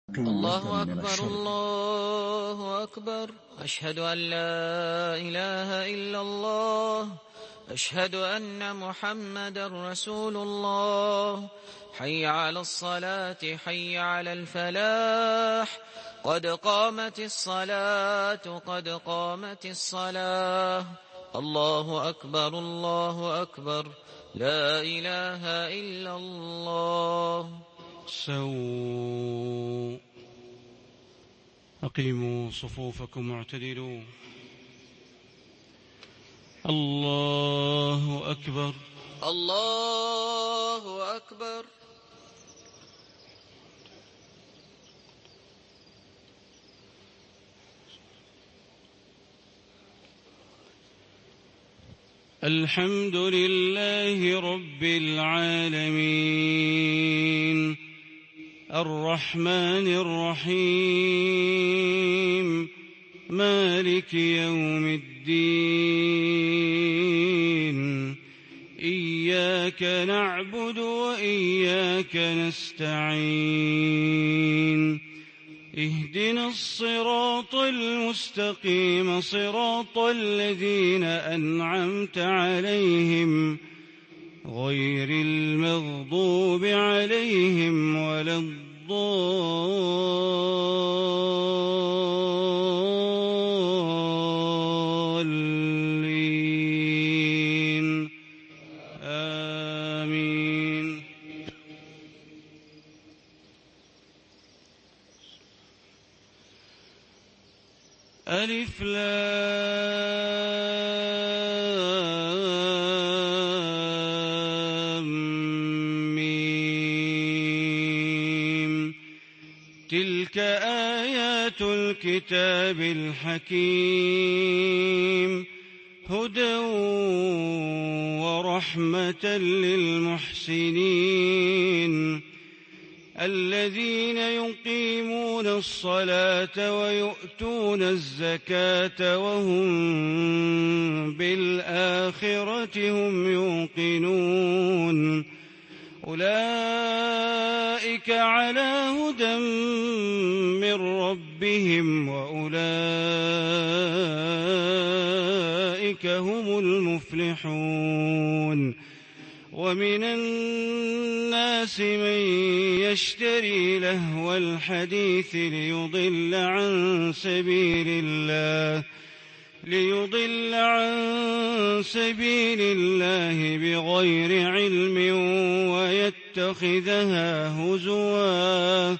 الله أكبر الله أكبر. أشهد أن لا إله إلا الله. أشهد أن محمدا رسول الله. حي على الصلاة حي على الفلاح. قد قامت الصلاة قد قامت الصلاة. الله أكبر الله أكبر. لا إله إلا الله. سووا أقيموا صفوفكم واعتدلوا. الله أكبر الله أكبر. الحمد لله رب العالمين الرحمن الرحيم مالك يوم الدين. إياك نعبد وإياك نستعين. اهدنا الصراط المستقيم صراط الذين أنعمت عليهم غير المغضوب عليهم ولا الضالين. آمين. ألف لام ميم. تلك آيات الكتاب الحكيم هدى ورحمة للمحسنين الذين يقيمون الصلاة ويؤتون الزكاة وهم بالآخرة هم يوقنون. أولئك على هدى من ربهم وأولئك هم المفلحون. ومن الناس من يشتري لهو الحديث ليضل عن سبيل الله بغير علم ويتخذها هزوا.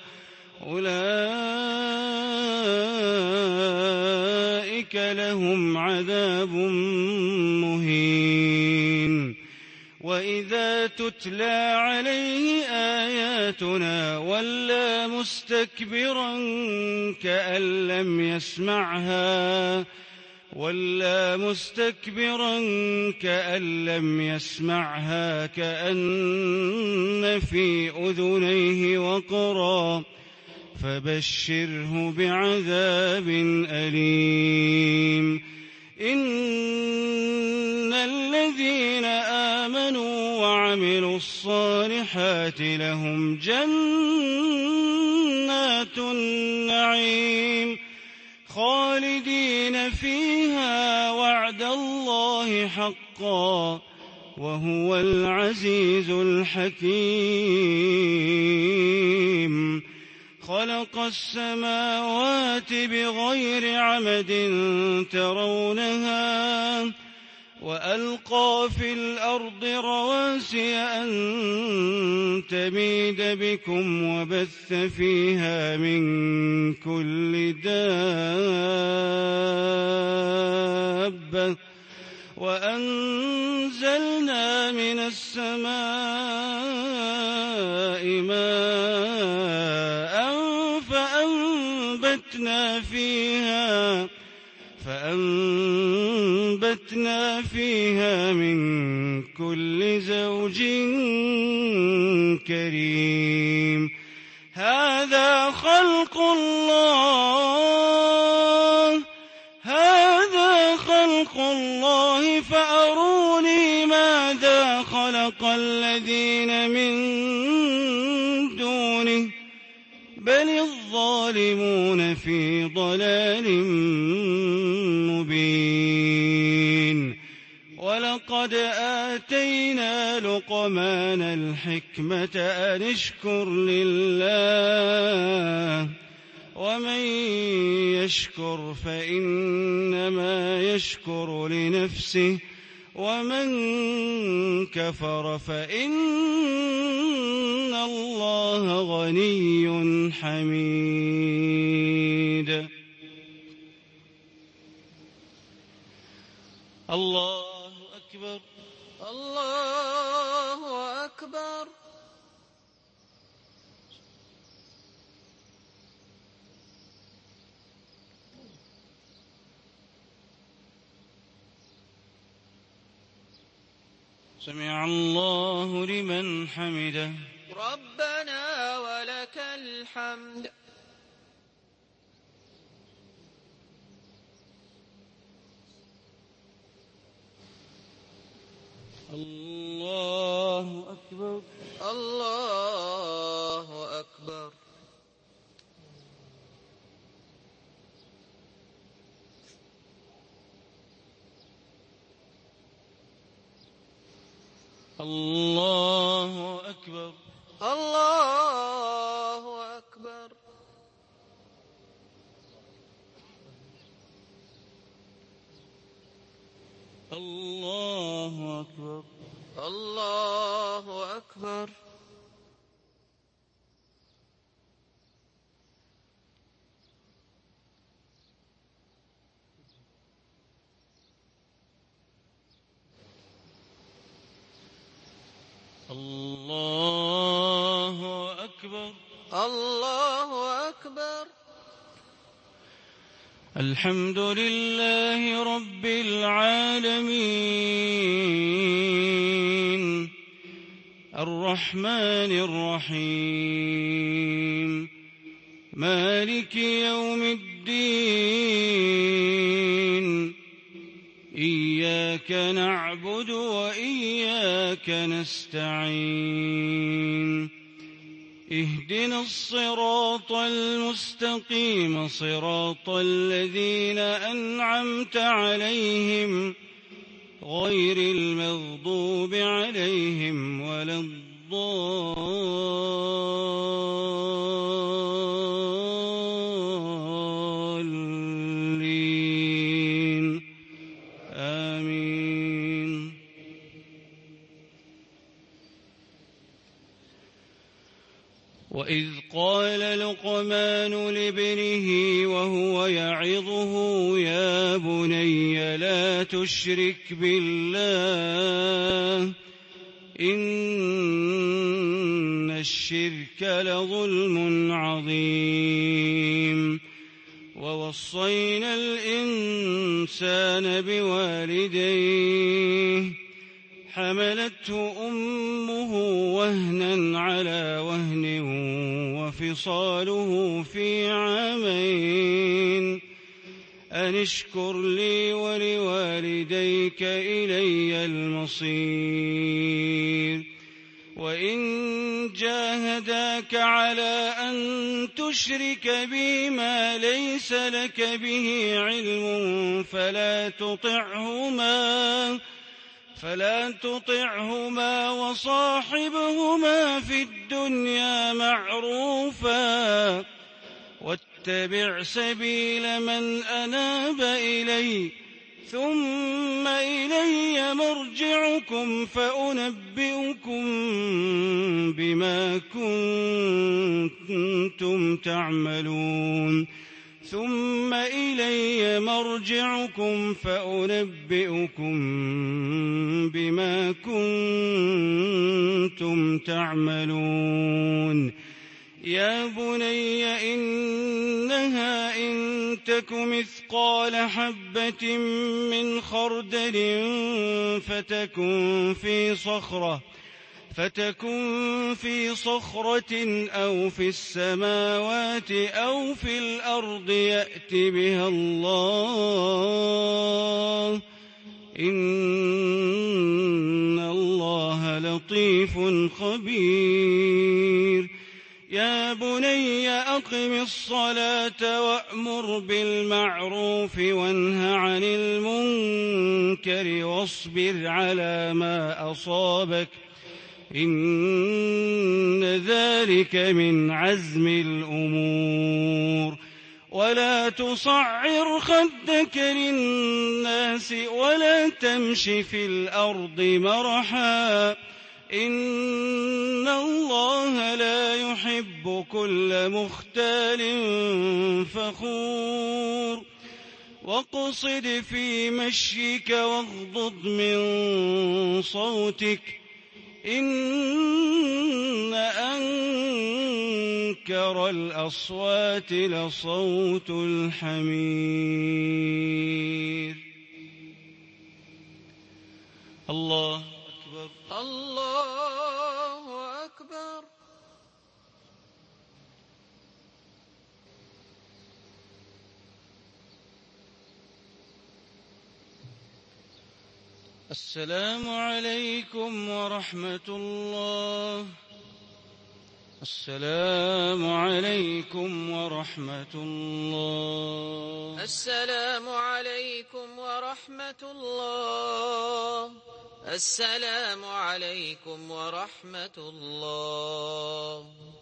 أولئك لهم عذاب مهين. وإذا تتلى عليه آياتنا ولى مستكبرا كأن لم يسمعها كأن في أذنيه وقرا. فبشره بعذاب أليم. إن الذين آمنوا وعملوا الصالحات لهم جنات النعيم خالدين فيها وعد الله حقا وهو العزيز الحكيم. خلق السماوات بغير عمد ترونها وألقى في الأرض رواسي أن تميد بكم وبث فيها من كل دابة وأنزلنا من السماء ماء فأنبتنا فيها من كل زوج كريم. هذا خلق الله فأروني ماذا خلق الذين من دونه بل الظالمون في ضلال مبين. ولقد آتينا لقمان الحكمة أن اشكر لله ومن يشكر فإنما يشكر لنفسه ومن كفر فإن الله غني حميد. الله أكبر الله أكبر. سمع الله لمن حمده. ربنا ولك الحمد. الله أكبر الله أكبر. الله أكبر الله أكبر. الله أكبر الله أكبر. الله أكبر الله أكبر. الحمد لله رب العالمين الرحمن الرحيم مالك يوم الدين إياك نعبد وإياك نستعين اهدنا الصراط المستقيم صراط الذين أنعمت عليهم غير المغضوب عليهم ولا الضالين آمين. وإذ قال لقمان لابنه وهو يعظه يا بني لا تشرك بالله إن الشرك لظلم عظيم. ووصينا الإنسان بوالديه حملته أمه وهنا على وهن وفصاله في عامين أن اشكر لي ولوالديك إلي المصير. وإن جاهداك على أن تشرك بي ما ليس لك به علم فلا تطعهما وصاحبهما في الدنيا معروفا واتبع سبيل من أناب إلي ثم إلي مرجعكم فأنبئكم بما كنتم تعملون ثم إلي مرجعكم فأنبئكم بما كنتم تعملون. يا بني إنها إن تك مثقال حبة من خردل فتكن في صخرة أو في السماوات أو في الأرض يأت بها الله إن الله لطيف خبير. يا بني أقم الصلاة وأمر بالمعروف وانه عن المنكر واصبر على ما أصابك إن ذلك من عزم الأمور ولا تصعر خدك للناس ولا تمش في الأرض مرحا إن الله لا يحب كل مختال فخور واقصد في مشيك واغضض من صوتك إن أنكر الأصوات لصوت الحمير. الله أكبر. الله أكبر. السلام عليكم ورحمة الله. السلام عليكم ورحمة الله. السلام عليكم ورحمة الله. السلام عليكم ورحمة الله.